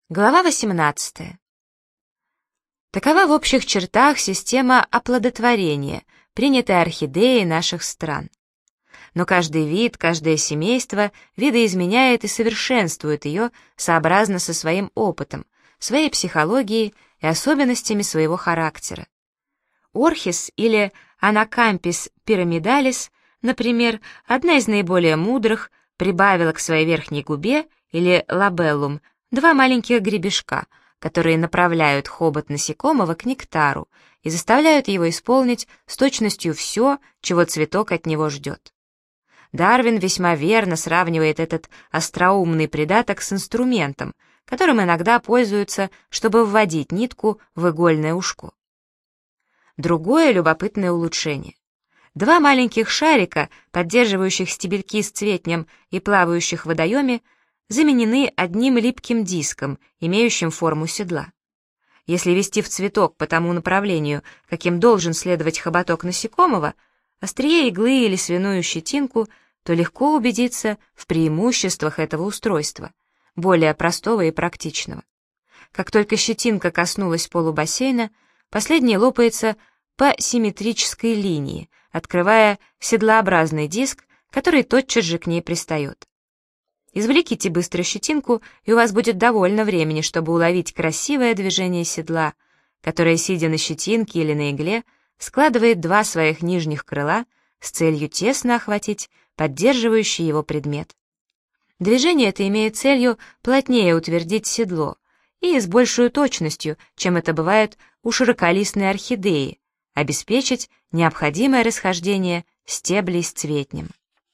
Глава 18. Такова в общих чертах система оплодотворения, принятая орхидеей наших стран. Но каждый вид, каждое семейство видоизменяет и совершенствует ее сообразно со своим опытом, своей психологией и особенностями своего характера. Орхис или Анакампис пирамидалис, например, одна из наиболее мудрых, прибавила к своей верхней губе, или лабеллум, два маленьких гребешка, которые направляют хобот насекомого к нектару и заставляют его исполнить с точностью все, чего цветок от него ждет. Дарвин весьма верно сравнивает этот остроумный придаток с инструментом, которым иногда пользуются, чтобы вводить нитку в игольное ушко. Другое любопытное улучшение. Два маленьких шарика, поддерживающих стебельки с цветнем и плавающих в водоеме, заменены одним липким диском, имеющим форму седла. Если вести в цветок по тому направлению, каким должен следовать хоботок насекомого, острие иглы или свиную щетинку, то легко убедиться в преимуществах этого устройства, более простого и практичного. Как только щетинка коснулась полубассейна, последний лопается по симметрической линии, открывая седлообразный диск, который тотчас же к ней пристает. Извлеките быстро щетинку, и у вас будет довольно времени, чтобы уловить красивое движение седла, которое, сидя на щетинке или на игле, складывает два своих нижних крыла с целью тесно охватить поддерживающий его предмет. Движение это имеет целью плотнее утвердить седло и с большей точностью, чем это бывает у широколистной орхидеи, обеспечить необходимое расхождение стеблей с цветнем.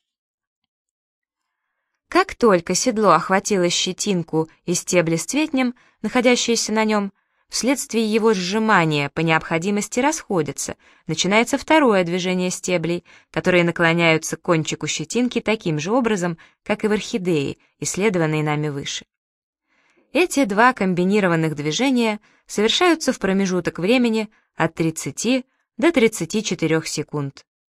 Как только седло охватило щетинку и стебли с цветнем, находящиеся на нем, вследствие его сжимания по необходимости расходятся, начинается второе движение стеблей, которые наклоняются к кончику щетинки таким же образом, как и в орхидее, исследованной нами выше. Эти два комбинированных движения совершаются в промежуток времени от 30 до 34 секунд.